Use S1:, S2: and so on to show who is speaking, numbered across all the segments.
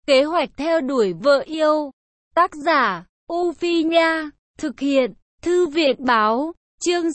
S1: Kế hoạch theo đuổi vợ yêu. Tác giả, U Phi Nha. Thực hiện, Thư viện Báo. Chương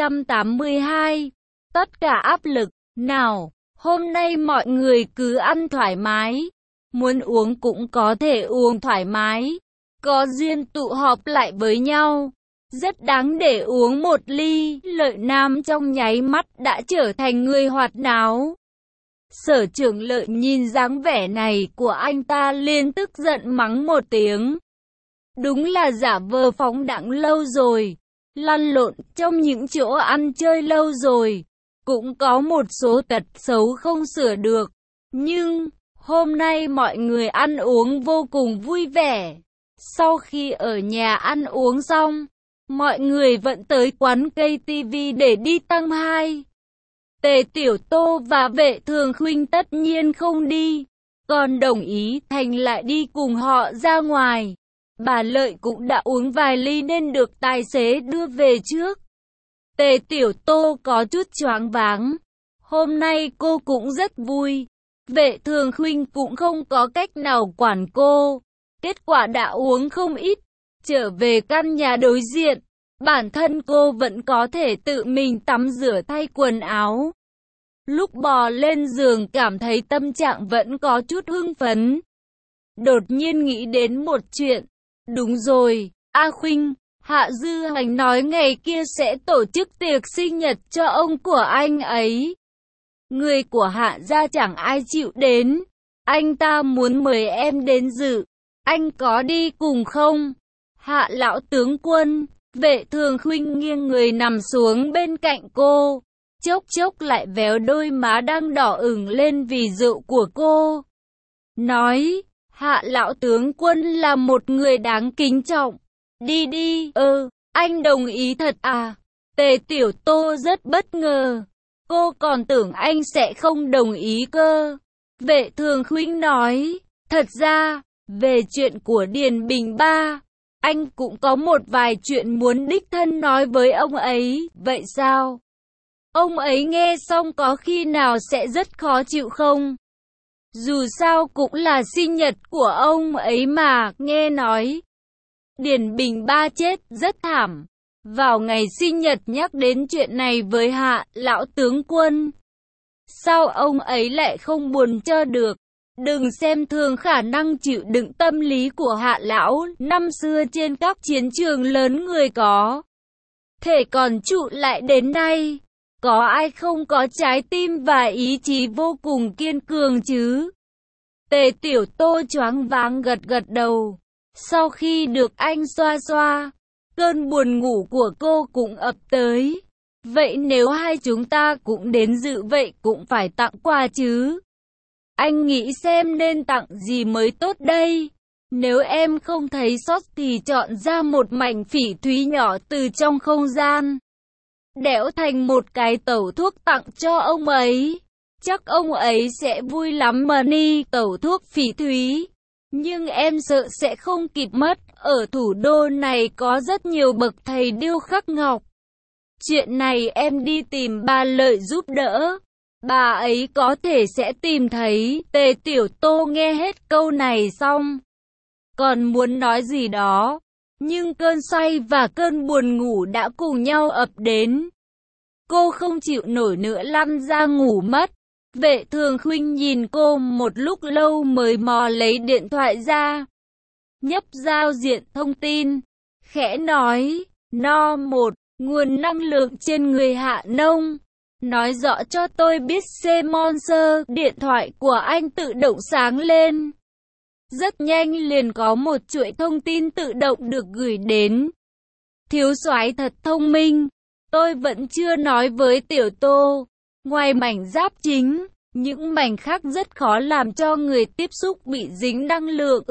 S1: 682. Tất cả áp lực. Nào, hôm nay mọi người cứ ăn thoải mái. Muốn uống cũng có thể uống thoải mái. Có duyên tụ họp lại với nhau. Rất đáng để uống một ly. Lợi Nam trong nháy mắt đã trở thành người hoạt náo. Sở Trưởng Lợi nhìn dáng vẻ này của anh ta liền tức giận mắng một tiếng. Đúng là giả vờ phóng đãng lâu rồi, lăn lộn trong những chỗ ăn chơi lâu rồi, cũng có một số tật xấu không sửa được. Nhưng, hôm nay mọi người ăn uống vô cùng vui vẻ. Sau khi ở nhà ăn uống xong, mọi người vẫn tới quán cây TV để đi tăng 2. Tề Tiểu Tô và Vệ Thường Khuynh tất nhiên không đi, còn đồng ý Thành lại đi cùng họ ra ngoài. Bà Lợi cũng đã uống vài ly nên được tài xế đưa về trước. Tề Tiểu Tô có chút choáng váng. Hôm nay cô cũng rất vui. Vệ Thường Khuynh cũng không có cách nào quản cô. Kết quả đã uống không ít. Trở về căn nhà đối diện, bản thân cô vẫn có thể tự mình tắm rửa thay quần áo. Lúc bò lên giường cảm thấy tâm trạng vẫn có chút hưng phấn. Đột nhiên nghĩ đến một chuyện. Đúng rồi, A Khuynh, Hạ Dư Hành nói ngày kia sẽ tổ chức tiệc sinh nhật cho ông của anh ấy. Người của Hạ gia chẳng ai chịu đến. Anh ta muốn mời em đến dự. Anh có đi cùng không? Hạ lão tướng quân. Vệ Thường Khuynh nghiêng người nằm xuống bên cạnh cô. Chốc chốc lại véo đôi má đang đỏ ửng lên vì rượu của cô. Nói, Hạ lão tướng quân là một người đáng kính trọng. Đi đi, anh đồng ý thật à? Tề Tiểu Tô rất bất ngờ. Cô còn tưởng anh sẽ không đồng ý cơ. Vệ Thường Khuynh nói, thật ra, về chuyện của Điền Bình Ba, anh cũng có một vài chuyện muốn đích thân nói với ông ấy. Vậy sao? Ông ấy nghe xong có khi nào sẽ rất khó chịu không? Dù sao cũng là sinh nhật của ông ấy mà, nghe nói Điền Bình Ba chết rất thảm. Vào ngày sinh nhật nhắc đến chuyện này với Hạ lão tướng quân. Sao ông ấy lại không buồn cho được? Đừng xem thường khả năng chịu đựng tâm lý của Hạ lão, năm xưa trên các chiến trường lớn người có thể còn trụ lại đến nay. Có ai không có trái tim và ý chí vô cùng kiên cường chứ? Tề Tiểu Tô choáng váng gật gật đầu. Sau khi được anh xoa xoa, cơn buồn ngủ của cô cũng ập tới. Vậy nếu hai chúng ta cũng đến dự vậy cũng phải tặng quà chứ? Anh nghĩ xem nên tặng gì mới tốt đây? Nếu em không thấy sót thì chọn ra một mảnh phỉ thúy nhỏ từ trong không gian. Đẽo thành một cái tẩu thuốc tặng cho ông ấy. Chắc ông ấy sẽ vui lắm mà ni. Tẩu thuốc phỉ thúy. Nhưng em sợ sẽ không kịp mất. Ở thủ đô này có rất nhiều bậc thầy điêu khắc ngọc. Chuyện này em đi tìm bà Lợi giúp đỡ. Bà ấy có thể sẽ tìm thấy. Tề Tiểu Tô nghe hết câu này xong, còn muốn nói gì đó. Nhưng cơn say và cơn buồn ngủ đã cùng nhau ập đến. Cô không chịu nổi nữa lăn ra ngủ mất. Vệ Thường Khuynh nhìn cô một lúc lâu mới mò lấy điện thoại ra. Nhấp giao diện thông tin. Khẽ nói, No 1, nguồn năng lượng trên người Hạ Nông. Nói rõ cho tôi biết Monster. Điện thoại của anh tự động sáng lên. Rất nhanh liền có một chuỗi thông tin tự động được gửi đến. Thiếu soái thật thông minh. Tôi vẫn chưa nói với Tiểu Tô. Ngoài mảnh giáp chính, những mảnh khác rất khó làm cho người tiếp xúc bị dính năng lượng.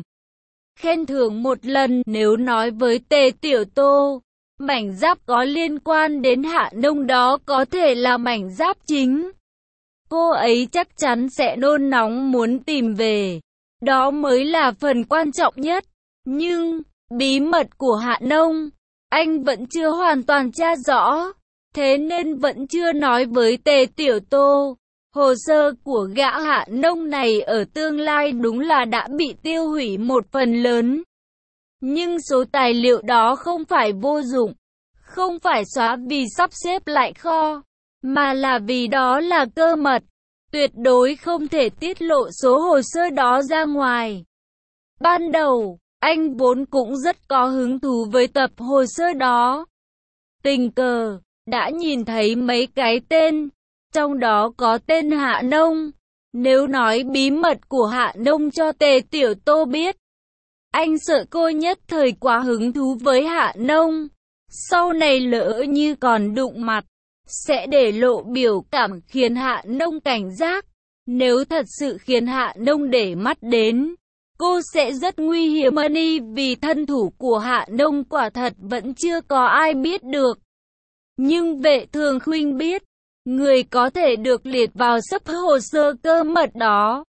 S1: Khen thưởng một lần. Nếu nói với Tề Tiểu Tô, mảnh giáp có liên quan đến Hạ Nông đó có thể là mảnh giáp chính, cô ấy chắc chắn sẽ nôn nóng muốn tìm về. Đó mới là phần quan trọng nhất. Nhưng, bí mật của Hạ Nông, anh vẫn chưa hoàn toàn tra rõ. Thế nên vẫn chưa nói với Tề Tiểu Tô. Hồ sơ của gã Hạ Nông này ở tương lai đúng là đã bị tiêu hủy một phần lớn. Nhưng số tài liệu đó không phải vô dụng, không phải xóa vì sắp xếp lại kho, mà là vì đó là cơ mật, tuyệt đối không thể tiết lộ số hồ sơ đó ra ngoài. Ban đầu, anh vốn cũng rất có hứng thú với tập hồ sơ đó. Tình cờ, đã nhìn thấy mấy cái tên, trong đó có tên Hạ Nông. Nếu nói bí mật của Hạ Nông cho Tề Tiểu Tô biết, anh sợ cô nhất thời quá hứng thú với Hạ Nông, sau này lỡ như còn đụng mặt, sẽ để lộ biểu cảm khiến Hạ Nông cảnh giác. Nếu thật sự khiến Hạ Nông để mắt đến, cô sẽ rất nguy hiểm vì thân thủ của Hạ Nông quả thật vẫn chưa có ai biết được. Nhưng Vệ Thường Khuynh biết, người có thể được liệt vào sấp hồ sơ cơ mật đó.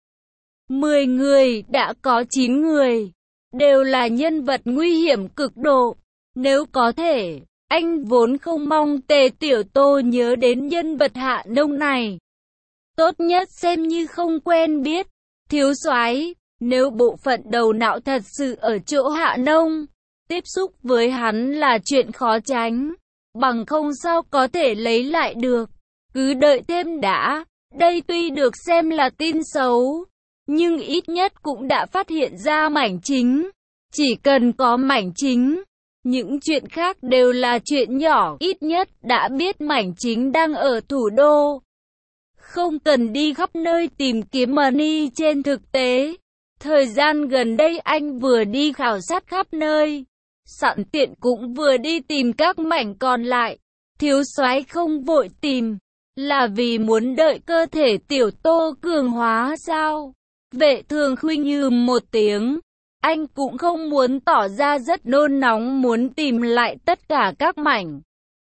S1: 10 người đã có 9 người, đều là nhân vật nguy hiểm cực độ. Nếu có thể, anh vốn không mong Tề Tiểu Tô nhớ đến nhân vật Hạ Nông này. Tốt nhất xem như không quen biết. Thiếu soái, nếu bộ phận đầu não thật sự ở chỗ Hạ Nông, tiếp xúc với hắn là chuyện khó tránh, bằng không sao có thể lấy lại được. Cứ đợi thêm đã, đây tuy được xem là tin xấu, nhưng ít nhất cũng đã phát hiện ra mảnh chính. Chỉ cần có mảnh chính, những chuyện khác đều là chuyện nhỏ, ít nhất đã biết mảnh chính đang ở thủ đô. Không cần đi khắp nơi tìm kiếm trên thực tế. Thời gian gần đây anh vừa đi khảo sát khắp nơi, sẵn tiện cũng vừa đi tìm các mảnh còn lại. Thiếu soái không vội tìm, là vì muốn đợi cơ thể Tiểu Tô cường hóa sao? Vệ Thường Khuynh như một tiếng. Anh cũng không muốn tỏ ra rất nôn nóng muốn tìm lại tất cả các mảnh.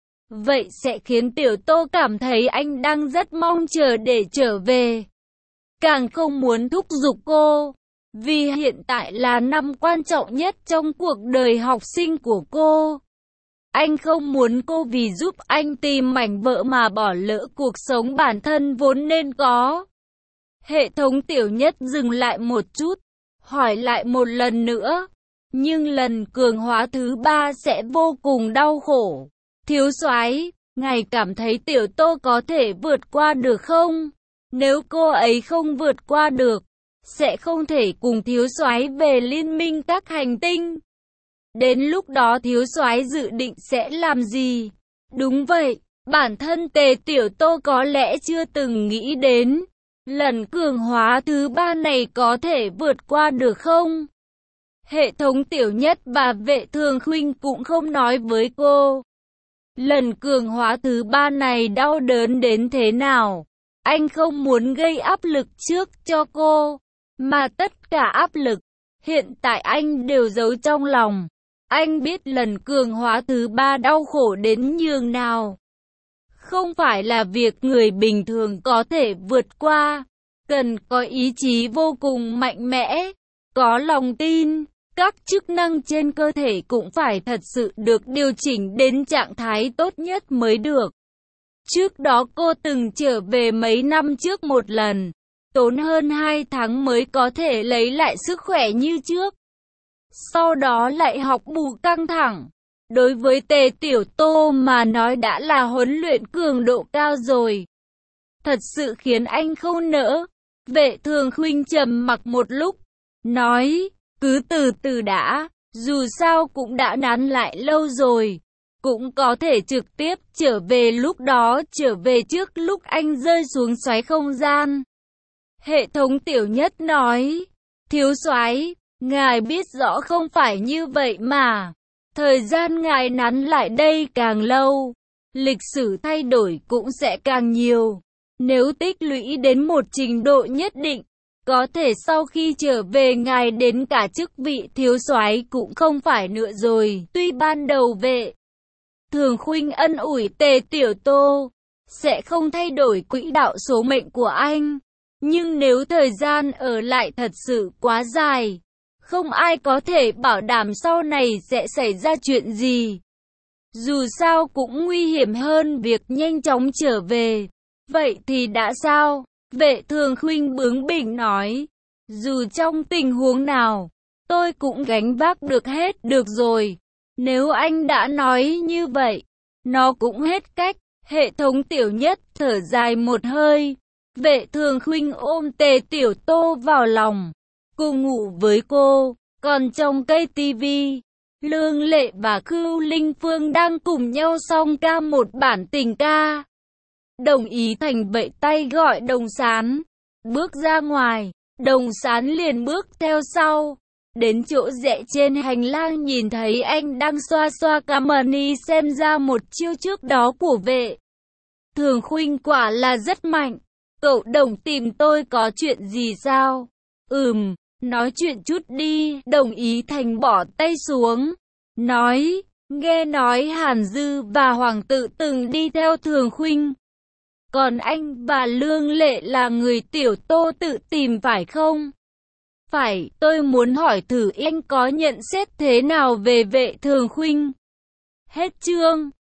S1: Vậy sẽ khiến Tiểu Tô cảm thấy anh đang rất mong chờ để trở về. Càng không muốn thúc giục cô, vì hiện tại là năm quan trọng nhất trong cuộc đời học sinh của cô. Anh không muốn cô vì giúp anh tìm mảnh vỡ mà bỏ lỡ cuộc sống bản thân vốn nên có. Hệ thống Tiểu Nhất dừng lại một chút, hỏi lại một lần nữa. Nhưng lần cường hóa thứ 3 sẽ vô cùng đau khổ. Thiếu soái, ngài cảm thấy Tiểu Tô có thể vượt qua được không? Nếu cô ấy không vượt qua được, sẽ không thể cùng thiếu soái về liên minh các hành tinh. Đến lúc đó thiếu soái dự định sẽ làm gì? Đúng vậy, bản thân Tề Tiểu Tô có lẽ chưa từng nghĩ đến. Lần cường hóa thứ 3 này có thể vượt qua được không? Hệ thống Tiểu Nhất và Vệ Thường Khuynh cũng không nói với cô. Lần cường hóa thứ 3 này đau đớn đến thế nào? Anh không muốn gây áp lực trước cho cô, mà tất cả áp lực, hiện tại anh đều giấu trong lòng. Anh biết lần cường hóa thứ 3 đau khổ đến nhường nào. Không phải là việc người bình thường có thể vượt qua, cần có ý chí vô cùng mạnh mẽ, có lòng tin. Các chức năng trên cơ thể cũng phải thật sự được điều chỉnh đến trạng thái tốt nhất mới được. Trước đó cô từng trở về mấy năm trước một lần, tốn hơn 2 tháng mới có thể lấy lại sức khỏe như trước. Sau đó lại học bù căng thẳng. Đối với Tề Tiểu Tô mà nói đã là huấn luyện cường độ cao rồi. Thật sự khiến anh không nỡ. Vệ Thường Khuynh trầm mặc một lúc, nói, cứ từ từ đã, dù sao cũng đã nán lại lâu rồi. Cũng có thể trực tiếp trở về lúc đó, trở về trước lúc anh rơi xuống xoáy không gian. Hệ thống Tiểu Nhất nói, thiếu soái, ngài biết rõ không phải như vậy mà. Thời gian ngài nán lại đây càng lâu, lịch sử thay đổi cũng sẽ càng nhiều. Nếu tích lũy đến một trình độ nhất định, có thể sau khi trở về ngài đến cả chức vị thiếu soái cũng không phải nữa rồi. Tuy ban đầu Vệ Thường Khuynh ân ủi Tề Tiểu Tô, sẽ không thay đổi quỹ đạo số mệnh của anh. Nhưng nếu thời gian ở lại thật sự quá dài, không ai có thể bảo đảm sau này sẽ xảy ra chuyện gì. Dù sao cũng nguy hiểm hơn việc nhanh chóng trở về. Vậy thì đã sao? Vệ Thường Khuynh bướng bỉnh nói, dù trong tình huống nào, tôi cũng gánh vác được hết được rồi. Nếu anh đã nói như vậy, nó cũng hết cách. Hệ thống Tiểu Nhất thở dài một hơi. Vệ Thường Khuynh ôm Tề Tiểu Tô vào lòng, cùng ngủ với cô. Còn trong cây tivi, Lương Lệ và Khưu Linh Phương đang cùng nhau song ca một bản tình ca. Đồng Ý Thành vẫy tay gọi Đồng Sán. Bước ra ngoài, Đồng Sán liền bước theo sau. Đến chỗ rẽ trên hành lang nhìn thấy anh đang xoa xoa cằm mani, xem ra một chiêu trước đó của Vệ Thường Khuynh quả là rất mạnh. Cậu Đồng tìm tôi có chuyện gì sao? Nói chuyện chút đi. Đồng Ý Thành bỏ tay xuống, nói, nghe nói Hàn Dư và Hoàng Tự từng đi theo Thường Khuynh. Còn anh và Lương Lệ là người Tiểu Tô tự tìm phải không? Phải, tôi muốn hỏi thử anh có nhận xét thế nào về Vệ Thường Khuynh. Hết chương.